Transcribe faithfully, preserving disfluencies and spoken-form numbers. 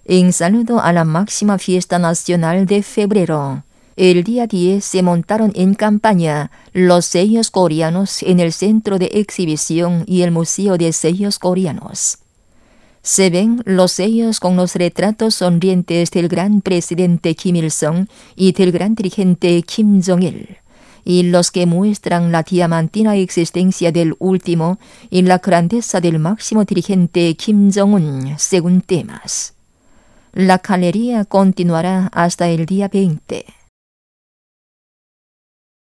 En saludo a la máxima fiesta nacional de febrero, el día diez se montaron en campaña los sellos coreanos en el Centro de Exhibición y el Museo de Sellos Coreanos. Se ven los sellos con los retratos sonrientes del gran presidente Kim Il-sung y del gran dirigente Kim Jong-il, y los que muestran la diamantina existencia del último y la grandeza del máximo dirigente Kim Jong-un según temas. La galería continuará hasta el día veinte.